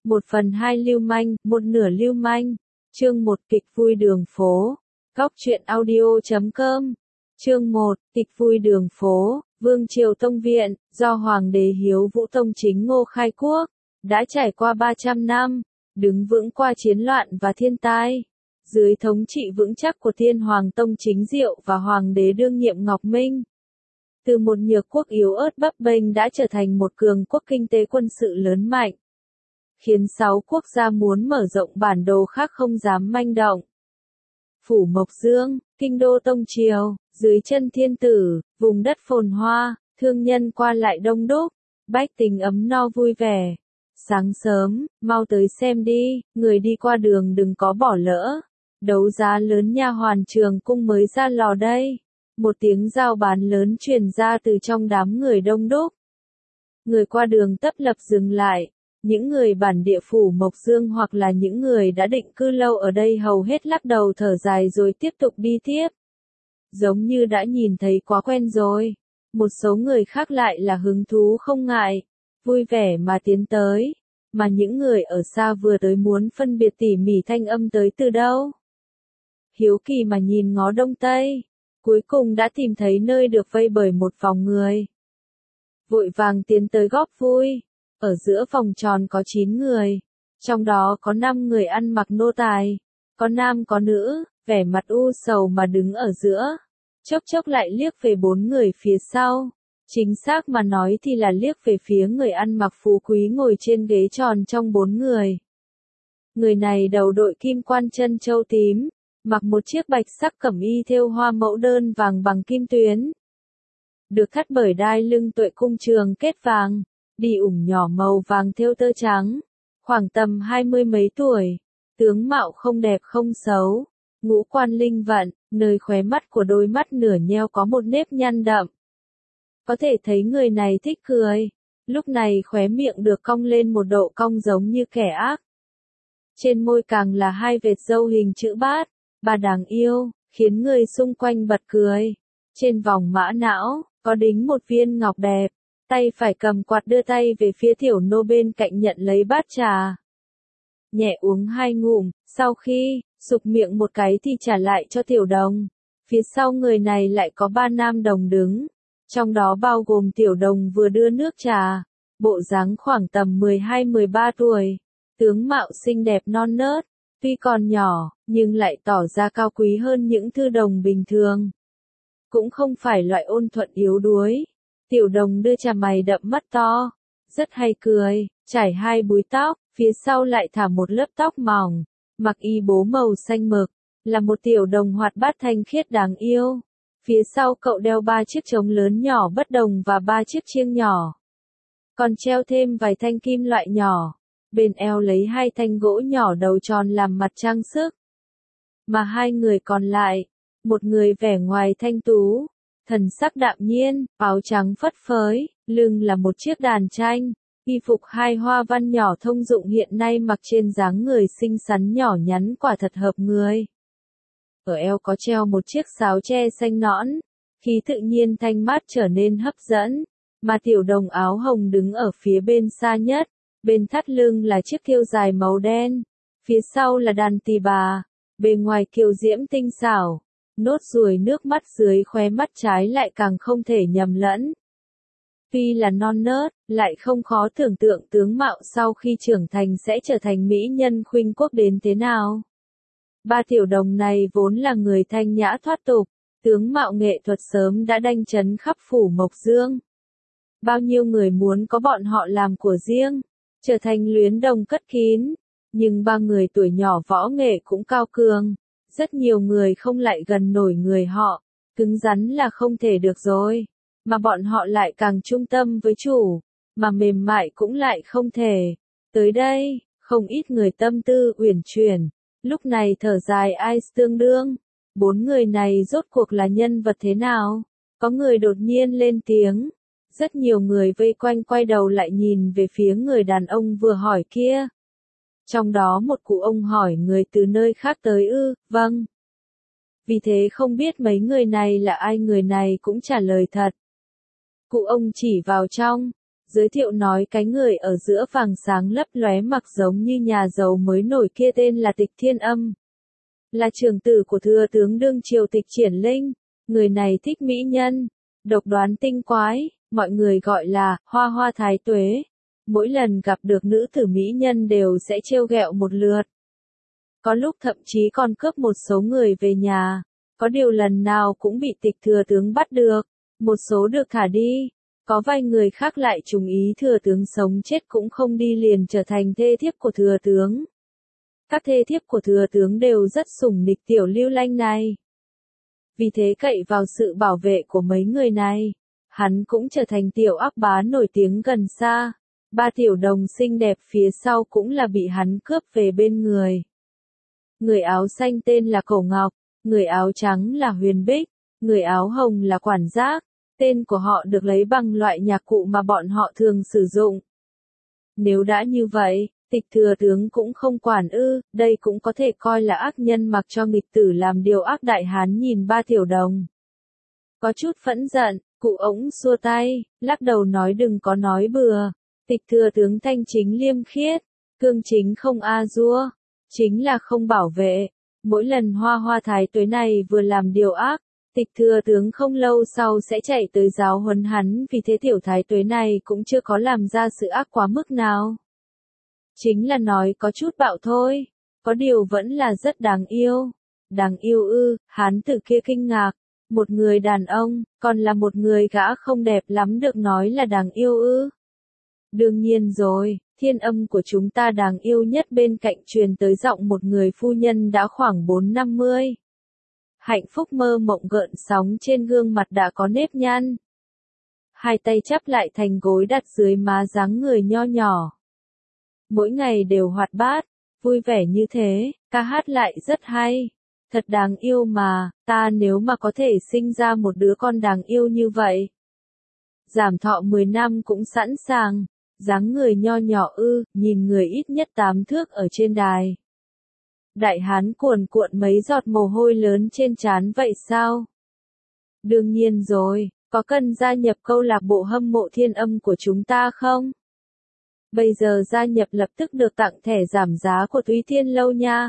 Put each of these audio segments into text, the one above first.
1/2 lưu manh, 1/2 lưu manh. Chương 1 kịch vui đường phố. Góc truyện audio.com. Chương 1 kịch vui đường phố. Vương triều Tông Viện, do Hoàng đế Hiếu Vũ Tông Chính Ngô khai quốc, đã trải qua 300 năm, đứng vững qua chiến loạn và thiên tai. Dưới thống trị vững chắc của Thiên Hoàng Tông Chính Diệu và Hoàng đế đương nhiệm Ngọc Minh, từ một nhược quốc yếu ớt bấp bênh đã trở thành một cường quốc kinh tế quân sự lớn mạnh, khiến 6 quốc gia muốn mở rộng bản đồ khác không dám manh động. Phủ Mộc Dương, kinh đô Tông Triều, dưới chân thiên tử, vùng đất phồn hoa, thương nhân qua lại đông đúc, bách tính ấm no vui vẻ. Sáng sớm, mau tới xem đi, người đi qua đường đừng có bỏ lỡ. Đấu giá lớn nha hoàn Trường Cung mới ra lò đây. Một tiếng giao bán lớn truyền ra từ trong đám người đông đúc. Người qua đường tấp lập dừng lại. Những người bản địa Phủ Mộc Dương hoặc là những người đã định cư lâu ở đây hầu hết lắc đầu thở dài rồi tiếp tục đi tiếp. Giống như đã nhìn thấy quá quen rồi. Một số người khác lại là hứng thú không ngại, vui vẻ mà tiến tới. Mà những người ở xa vừa tới muốn phân biệt tỉ mỉ thanh âm tới từ đâu. Hiếu kỳ mà nhìn ngó đông tây, cuối cùng đã tìm thấy nơi được vây bởi một vòng người. Vội vàng tiến tới góp vui. Ở giữa vòng tròn có 9 người, trong đó có 5 người ăn mặc nô tài, có nam có nữ, vẻ mặt u sầu mà đứng ở giữa. Chốc chốc lại liếc về 4 người phía sau. Chính xác mà nói thì là liếc về phía người ăn mặc phú quý ngồi trên ghế tròn trong 4 người. Người này đầu đội kim quan chân châu tím, mặc một chiếc bạch sắc cẩm y thêu hoa mẫu đơn vàng bằng kim tuyến, được thắt bởi đai lưng Tuệ Cung trường kết vàng, đi ủng nhỏ màu vàng thêu tơ trắng, khoảng tầm 20 mấy tuổi, tướng mạo không đẹp không xấu, ngũ quan linh vận, nơi khóe mắt của đôi mắt nửa nheo có một nếp nhăn đậm. Có thể thấy người này thích cười, lúc này khóe miệng được cong lên một độ cong giống như kẻ ác. Trên môi càng là 2 vệt râu hình chữ bát, bà đáng yêu, khiến người xung quanh bật cười. Trên vòng mã não, có đính một viên ngọc đẹp, tay phải cầm quạt đưa tay về phía tiểu nô bên cạnh nhận lấy bát trà. Nhẹ uống 2 ngụm, sau khi sục miệng một cái thì trả lại cho tiểu đồng. Phía sau người này lại có 3 nam đồng đứng, trong đó bao gồm tiểu đồng vừa đưa nước trà, bộ dáng khoảng tầm 12-13 tuổi, tướng mạo xinh đẹp non nớt, tuy còn nhỏ, nhưng lại tỏ ra cao quý hơn những thư đồng bình thường. Cũng không phải loại ôn thuận yếu đuối. Tiểu đồng đưa trà mày đậm mắt to, rất hay cười, trải 2 búi tóc, phía sau lại thả một lớp tóc mỏng, mặc y bố màu xanh mực, là một tiểu đồng hoạt bát thanh khiết đáng yêu. Phía sau cậu đeo 3 chiếc trống lớn nhỏ bất đồng và 3 chiếc chiêng nhỏ. Còn treo thêm vài thanh kim loại nhỏ, bên eo lấy 2 thanh gỗ nhỏ đầu tròn làm mặt trang sức. Mà 2 người còn lại, một người vẻ ngoài thanh tú, thần sắc đạm nhiên, áo trắng phất phới, lưng là một chiếc đàn tranh, y phục 2 hoa văn nhỏ thông dụng hiện nay mặc trên dáng người xinh xắn nhỏ nhắn quả thật hợp người. Ở eo có treo một chiếc sáo tre xanh nõn, khí tự nhiên thanh mát trở nên hấp dẫn, mà tiểu đồng áo hồng đứng ở phía bên xa nhất, bên thắt lưng là chiếc kiêu dài màu đen, phía sau là đàn tỳ bà, bề ngoài kiều diễm tinh xảo. Nốt ruồi nước mắt dưới khóe mắt trái lại càng không thể nhầm lẫn. Tuy là non nớt, lại không khó tưởng tượng tướng mạo sau khi trưởng thành sẽ trở thành mỹ nhân khuynh quốc đến thế nào. 3 tiểu đồng này vốn là người thanh nhã thoát tục, tướng mạo nghệ thuật sớm đã đanh chấn khắp Phủ Mộc Dương. Bao nhiêu người muốn có bọn họ làm của riêng, trở thành luyến đồng cất kín, nhưng 3 người tuổi nhỏ võ nghệ cũng cao cường. Rất nhiều người không lại gần nổi người họ, cứng rắn là không thể được rồi, mà bọn họ lại càng trung tâm với chủ, mà mềm mại cũng lại không thể. Tới đây, không ít người tâm tư uyển chuyển, lúc này thở dài ai tương đương, 4 người này rốt cuộc là nhân vật thế nào? Có người đột nhiên lên tiếng, rất nhiều người vây quanh quay đầu lại nhìn về phía người đàn ông vừa hỏi kia. Trong đó một cụ ông hỏi người từ nơi khác tới ư, vâng. Vì thế không biết mấy người này là ai, người này cũng trả lời thật. Cụ ông chỉ vào trong, giới thiệu nói cái người ở giữa vàng sáng lấp lóe mặc giống như nhà giàu mới nổi kia tên là Tịch Thiên Âm. Là trưởng tử của thừa tướng đương triều Tịch Triển Linh, người này thích mỹ nhân, độc đoán tinh quái, mọi người gọi là Hoa Hoa Thái Tuế. Mỗi lần gặp được nữ tử mỹ nhân đều sẽ trêu ghẹo một lượt. Có lúc thậm chí còn cướp một số người về nhà, có điều lần nào cũng bị Tịch thừa tướng bắt được, một số được thả đi, có vài người khác lại trùng ý thừa tướng sống chết cũng không đi liền trở thành thê thiếp của thừa tướng. Các thê thiếp của thừa tướng đều rất sủng nịch tiểu lưu lanh này. Vì thế cậy vào sự bảo vệ của mấy người này, hắn cũng trở thành tiểu ác bá nổi tiếng gần xa. 3 tiểu đồng xinh đẹp phía sau cũng là bị hắn cướp về bên người. Người áo xanh tên là Cổ Ngọc, người áo trắng là Huyền Bích, người áo hồng là Quản Giác. Tên của họ được lấy bằng loại nhạc cụ mà bọn họ thường sử dụng. Nếu đã như vậy, Tịch thừa tướng cũng không quản ư, đây cũng có thể coi là ác nhân mặc cho nghịch tử làm điều ác. Đại hán nhìn 3 tiểu đồng. Có chút phẫn giận, cụ ống xua tay, lắc đầu nói đừng có nói bừa. Tịch thừa tướng thanh chính liêm khiết, cương chính không a dua, chính là không bảo vệ. Mỗi lần Hoa Hoa Thái Tuế này vừa làm điều ác, Tịch thừa tướng không lâu sau sẽ chạy tới giáo huấn hắn, vì thế tiểu Thái Tuế này cũng chưa có làm ra sự ác quá mức nào. Chính là nói có chút bạo thôi, có điều vẫn là rất đáng yêu. Đáng yêu ư, hán tử kia kinh ngạc, một người đàn ông, còn là một người gã không đẹp lắm được nói là đáng yêu ư. Đương nhiên rồi, Thiên Âm của chúng ta đáng yêu nhất. Bên cạnh truyền tới giọng một người phu nhân đã khoảng 4-50. Hạnh phúc mơ mộng gợn sóng trên gương mặt đã có nếp nhăn. Hai tay chắp lại thành gối đặt dưới má dáng người nho nhỏ. Mỗi ngày đều hoạt bát, vui vẻ như thế, ca hát lại rất hay. Thật đáng yêu mà, ta nếu mà có thể sinh ra một đứa con đáng yêu như vậy. Giảm thọ 10 năm cũng sẵn sàng, dáng người nho nhỏ ư, nhìn người ít nhất 8 thước ở trên đài. Đại hán cuồn cuộn mấy giọt mồ hôi lớn trên trán vậy sao? Đương nhiên rồi, có cần gia nhập câu lạc bộ hâm mộ Thiên Âm của chúng ta không? Bây giờ gia nhập lập tức được tặng thẻ giảm giá của Túy Thiên Lâu nha.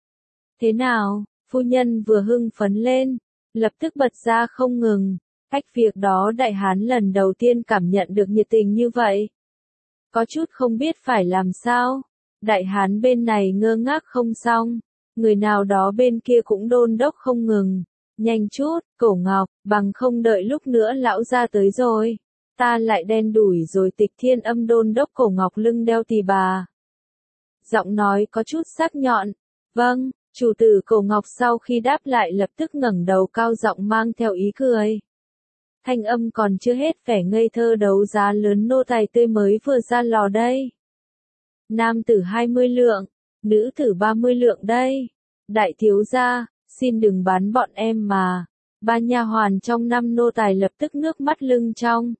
Thế nào, phu nhân vừa hưng phấn lên, lập tức bật ra không ngừng. Cách việc đó đại hán lần đầu tiên cảm nhận được nhiệt tình như vậy. Có chút không biết phải làm sao. Đại hán bên này ngơ ngác không xong, người nào đó bên kia cũng đôn đốc không ngừng. Nhanh chút, Cổ Ngọc, bằng không đợi lúc nữa lão ra tới rồi. Ta lại đen đủi rồi. Tịch Thiên Âm đôn đốc Cổ Ngọc lưng đeo tỳ bà. Giọng nói có chút sắc nhọn. Vâng, chủ tử. Cổ Ngọc sau khi đáp lại lập tức ngẩng đầu cao giọng mang theo ý cười. Thanh âm còn chưa hết vẻ ngây thơ. Đấu giá lớn nô tài tươi mới vừa ra lò đây. Nam tử 20 lượng, nữ tử 30 lượng đây. Đại thiếu gia, xin đừng bán bọn em mà. 3 nha hoàn trong 5 nô tài lập tức nước mắt lưng trong.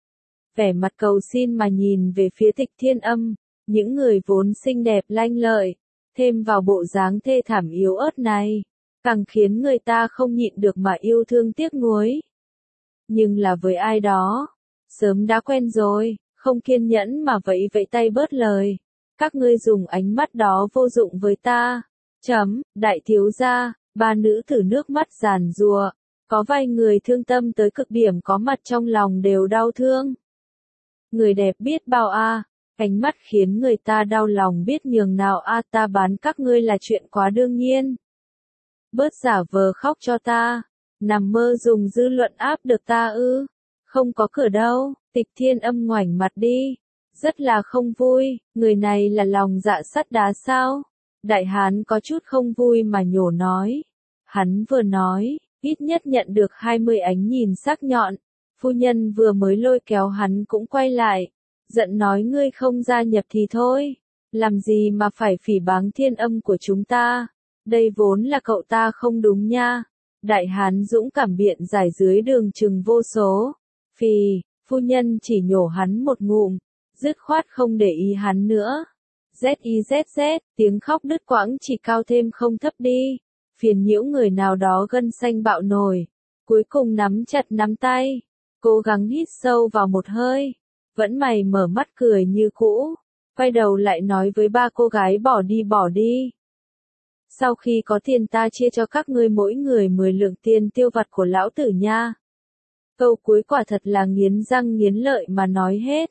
Vẻ mặt cầu xin mà nhìn về phía Tịch Thiên Âm, những người vốn xinh đẹp lanh lợi, thêm vào bộ dáng thê thảm yếu ớt này, càng khiến người ta không nhịn được mà yêu thương tiếc nuối. Nhưng là với ai đó, sớm đã quen rồi, không kiên nhẫn mà vẫy vẫy tay bớt lời. Các ngươi dùng ánh mắt đó vô dụng với ta. Đại thiếu gia, 3 nữ tử nước mắt giàn giụa, có vài người thương tâm tới cực điểm có mặt trong lòng đều đau thương. Người đẹp biết bao a, ánh mắt khiến người ta đau lòng biết nhường nào a, ta bán các ngươi là chuyện quá đương nhiên. Bớt giả vờ khóc cho ta, nằm mơ dùng dư luận áp được ta ư, không có cửa đâu. Tịch Thiên Âm ngoảnh mặt đi, rất là không vui, người này là lòng dạ sắt đá sao? Đại hán có chút không vui mà nhổ nói. Hắn vừa nói, ít nhất nhận được 20 ánh nhìn sắc nhọn. Phu nhân vừa mới lôi kéo hắn cũng quay lại, giận nói ngươi không gia nhập thì thôi, làm gì mà phải phỉ báng Thiên Âm của chúng ta, đây vốn là cậu ta không đúng nha. Đại hán dũng cảm biện giải dưới đường chừng vô số. Phì, phu nhân chỉ nhổ hắn một ngụm, dứt khoát không để ý hắn nữa. Z, tiếng khóc đứt quãng chỉ cao thêm không thấp đi, phiền nhiễu người nào đó gân xanh bạo nổi, cuối cùng nắm chặt nắm tay, cố gắng hít sâu vào một hơi, vẫn mày mở mắt cười như cũ, quay đầu lại nói với ba cô gái bỏ đi. Sau khi có tiền ta chia cho các ngươi mỗi người 10 lượng tiền tiêu vặt của lão tử nha. Câu cuối quả thật là nghiến răng nghiến lợi mà nói hết.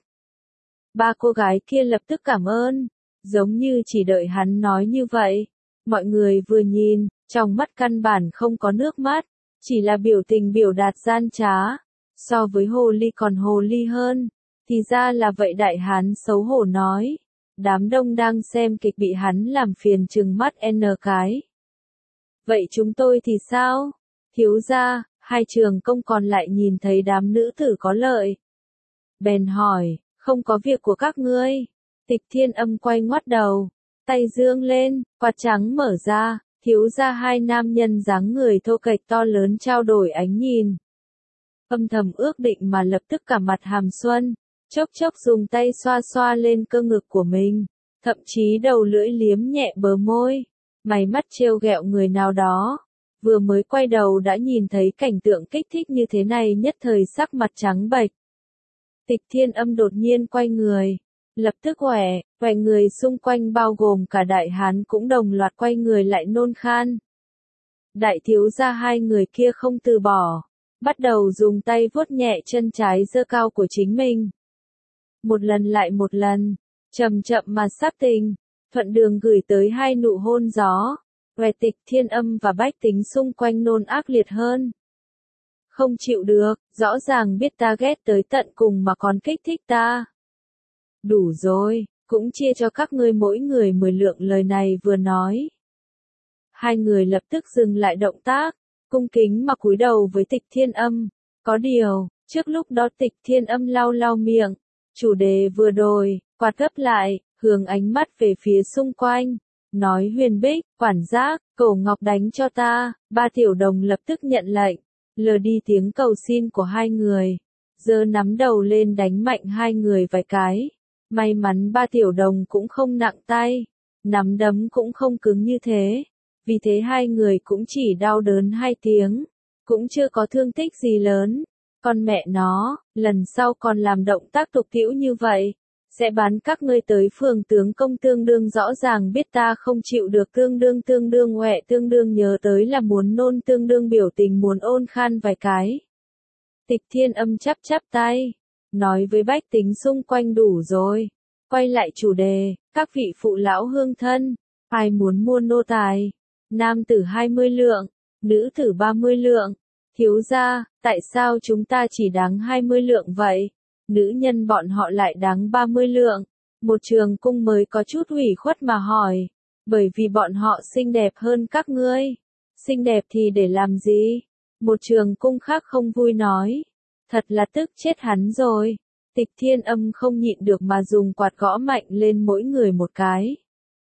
Ba cô gái kia lập tức cảm ơn, giống như chỉ đợi hắn nói như vậy. Mọi người vừa nhìn, trong mắt căn bản không có nước mắt, chỉ là biểu tình biểu đạt gian trá. So với hồ ly còn hồ ly hơn, thì ra là vậy. Đại hán xấu hổ nói. Đám đông đang xem kịch bị hắn làm phiền trừng mắt n cái. Vậy chúng tôi thì sao? Thiếu gia, hai trường công còn lại nhìn thấy đám nữ tử có lợi. Bèn hỏi, không có việc của các ngươi. Tịch Thiên Âm quay ngoắt đầu, tay dương lên, quạt trắng mở ra, thiếu gia hai nam nhân dáng người thô kệch to lớn trao đổi ánh nhìn. Âm thầm ước định mà lập tức cả mặt hàm xuân, chốc chốc dùng tay xoa xoa lên cơ ngực của mình, thậm chí đầu lưỡi liếm nhẹ bờ môi, mày mắt trêu ghẹo người nào đó. Vừa mới quay đầu đã nhìn thấy cảnh tượng kích thích như thế này, nhất thời sắc mặt trắng bệch. Tịch Thiên Âm đột nhiên quay người, lập tức quẻ người xung quanh bao gồm cả đại hán cũng đồng loạt quay người lại nôn khan. Đại thiếu gia hai người kia không từ bỏ, bắt đầu dùng tay vuốt nhẹ chân trái giơ cao của chính mình. Một lần lại một lần, chậm chậm mà sắp tình, thuận đường gửi tới hai nụ hôn gió. Tịch Thiên Âm và bách tính xung quanh nôn ác liệt hơn. Không chịu được, rõ ràng biết ta ghét tới tận cùng mà còn kích thích ta. Đủ rồi, cũng chia cho các ngươi mỗi người 10 lượng. Lời này vừa nói, hai người lập tức dừng lại động tác, cung kính mà cúi đầu với Tịch Thiên Âm. Có điều, trước lúc đó Tịch Thiên Âm lau lau miệng, chủ đề vừa đổi, quạt gấp lại, hướng ánh mắt về phía xung quanh. Nói Huyền Bích, quản giác, Cổ Ngọc đánh cho ta. Ba tiểu đồng lập tức nhận lệnh, lờ đi tiếng cầu xin của hai người, giơ nắm đầu lên đánh mạnh hai người vài cái. May mắn ba tiểu đồng cũng không nặng tay, nắm đấm cũng không cứng như thế, vì thế hai người cũng chỉ đau đớn 2 tiếng, cũng chưa có thương tích gì lớn. Con mẹ nó, lần sau còn làm động tác tục tĩu như vậy, sẽ bán các ngươi tới phường tướng công. Tương đương rõ ràng biết ta không chịu được, tương đương tương đương nhớ tới là muốn nôn, tương đương biểu tình muốn ôn khan vài cái. Tịch Thiên Âm chắp tay, nói với bách tính xung quanh đủ rồi, quay lại chủ đề, các vị phụ lão hương thân, ai muốn mua nô tài? Nam tử 20 lượng, nữ tử 30 lượng. Thiếu gia, tại sao chúng ta chỉ đáng 20 lượng vậy? Nữ nhân bọn họ lại đáng 30 lượng. Một trường cung mới có chút ủy khuất mà hỏi, bởi vì bọn họ xinh đẹp hơn các ngươi. Xinh đẹp thì để làm gì? Một trường cung khác không vui nói, thật là tức chết hắn rồi. Tịch Thiên Âm không nhịn được mà dùng quạt gõ mạnh lên mỗi người một cái.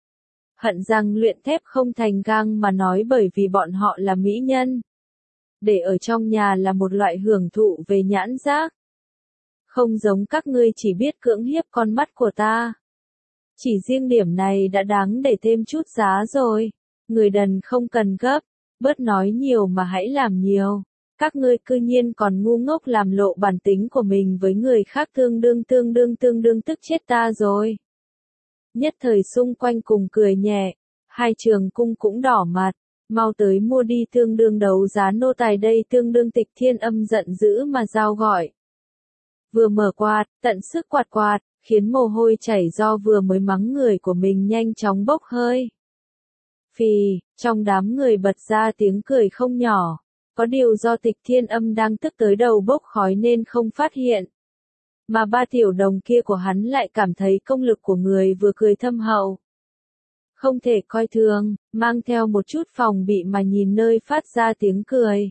Hận rằng luyện thép không thành gang mà nói, bởi vì bọn họ là mỹ nhân. Để ở trong nhà là một loại hưởng thụ về nhãn giác. Không giống các ngươi chỉ biết cưỡng hiếp con mắt của ta. Chỉ riêng điểm này đã đáng để thêm chút giá rồi. Người đần không cần gấp, bớt nói nhiều mà hãy làm nhiều. Các ngươi cư nhiên còn ngu ngốc làm lộ bản tính của mình với người khác, tương đương tức chết ta rồi. Nhất thời xung quanh cùng cười nhẹ, hai trường cung cũng đỏ mặt, mau tới mua đi, tương đương đấu giá nô tài đây. Tương đương Tịch Thiên Âm giận dữ mà giao gọi. Vừa mở quạt, tận sức quạt, khiến mồ hôi chảy do vừa mới mắng người của mình nhanh chóng bốc hơi. Phì, trong đám người bật ra tiếng cười không nhỏ. Có điều do Tịch Thiên Âm đang tức tới đầu bốc khói nên không phát hiện. Mà ba tiểu đồng kia của hắn lại cảm thấy công lực của người vừa cười thâm hậu. Không thể coi thường, mang theo một chút phòng bị mà nhìn nơi phát ra tiếng cười.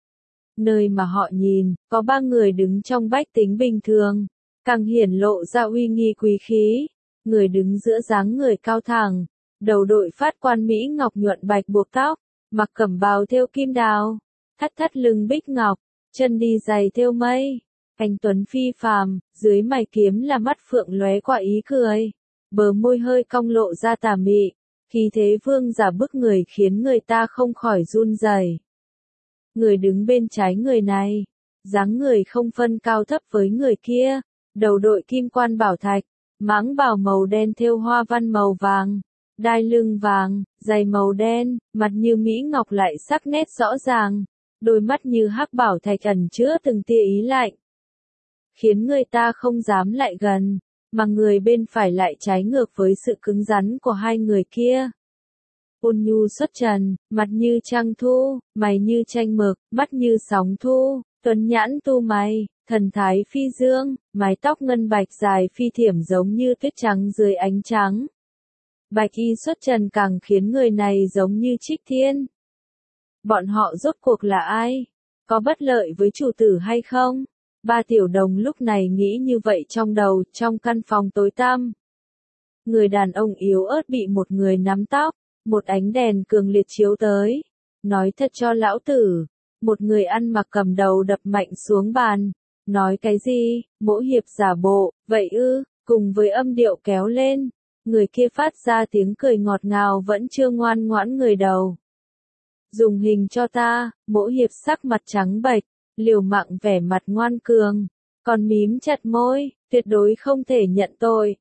Nơi mà họ nhìn, có 3 người đứng trong bách tính bình thường, càng hiển lộ ra uy nghi quý khí. Người đứng giữa dáng người cao thẳng, đầu đội phát quan mỹ ngọc nhuận bạch buộc tóc, mặc cẩm bào thêu kim đào, thắt lưng bích ngọc, chân đi giày thêu mây. Anh tuấn phi phàm, dưới mày kiếm là mắt phượng lóe qua ý cười, bờ môi hơi cong lộ ra tà mị, khí thế vương giả bức người khiến người ta không khỏi run rẩy. Người đứng bên trái người này, dáng người không phân cao thấp với người kia, đầu đội kim quan bảo thạch, mãng bào màu đen thêu hoa văn màu vàng, đai lưng vàng, giày màu đen, mặt như mỹ ngọc lại sắc nét rõ ràng, đôi mắt như hắc bảo thạch ẩn chứa từng tia ý lạnh, khiến người ta không dám lại gần, mà người bên phải lại trái ngược với sự cứng rắn của hai người kia. Ôn nhu xuất trần, mặt như trăng thu, mày như tranh mực, mắt như sóng thu, tuấn nhãn tu mày, thần thái phi dương, mái tóc ngân bạch dài phi thiểm giống như tuyết trắng dưới ánh trắng. Bạch y xuất trần càng khiến người này giống như trích thiên. Bọn họ rốt cuộc là ai? Có bất lợi với chủ tử hay không? Ba tiểu đồng lúc này nghĩ như vậy trong đầu, trong căn phòng tối tăm. Người đàn ông yếu ớt bị một người nắm tóc, một ánh đèn cường liệt chiếu tới. Nói thật cho lão tử, một người ăn mặc cầm đầu đập mạnh xuống bàn. Nói cái gì, Mỗ Hiệp giả bộ, vậy ư, cùng với âm điệu kéo lên. Người kia phát ra tiếng cười ngọt ngào vẫn chưa ngoan ngoãn người đầu. Dùng hình cho ta, Mỗ Hiệp sắc mặt trắng bệch, liều mạng vẻ mặt ngoan cường, còn mím chặt môi, tuyệt đối không thể nhận tội.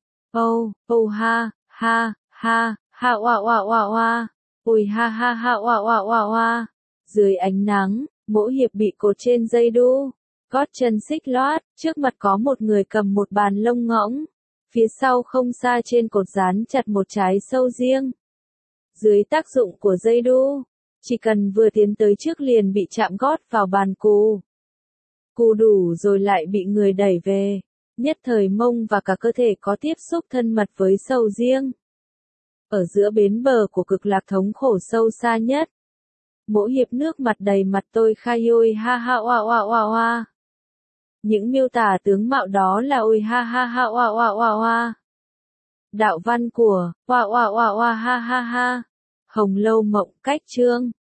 Ha, ha, ha, ha oa oa oa oa, ui ha ha ha oa oa oa oa. Dưới ánh nắng, Mỗ Hiệp bị cột trên dây đu, gót chân xích lót, trước mặt có một người cầm một bàn lông ngỗng, phía sau không xa trên cột dán chặt một trái sâu riêng. Dưới tác dụng của dây đu, chỉ cần vừa tiến tới trước liền bị chạm gót vào bàn cù. Cù đủ rồi lại bị người đẩy về, nhất thời mông và cả cơ thể có tiếp xúc thân mật với sâu riêng. Ở giữa bến bờ của cực lạc thống khổ sâu xa nhất, Mỗ Hiệp nước mặt đầy mặt tôi khai ôi ha ha oa oa oa oa. Những miêu tả tướng mạo đó là ôi ha ha ha oa oa oa oa. Đạo văn của oa oa oa oa ha ha ha. Hồng Lâu Mộng Cách Chương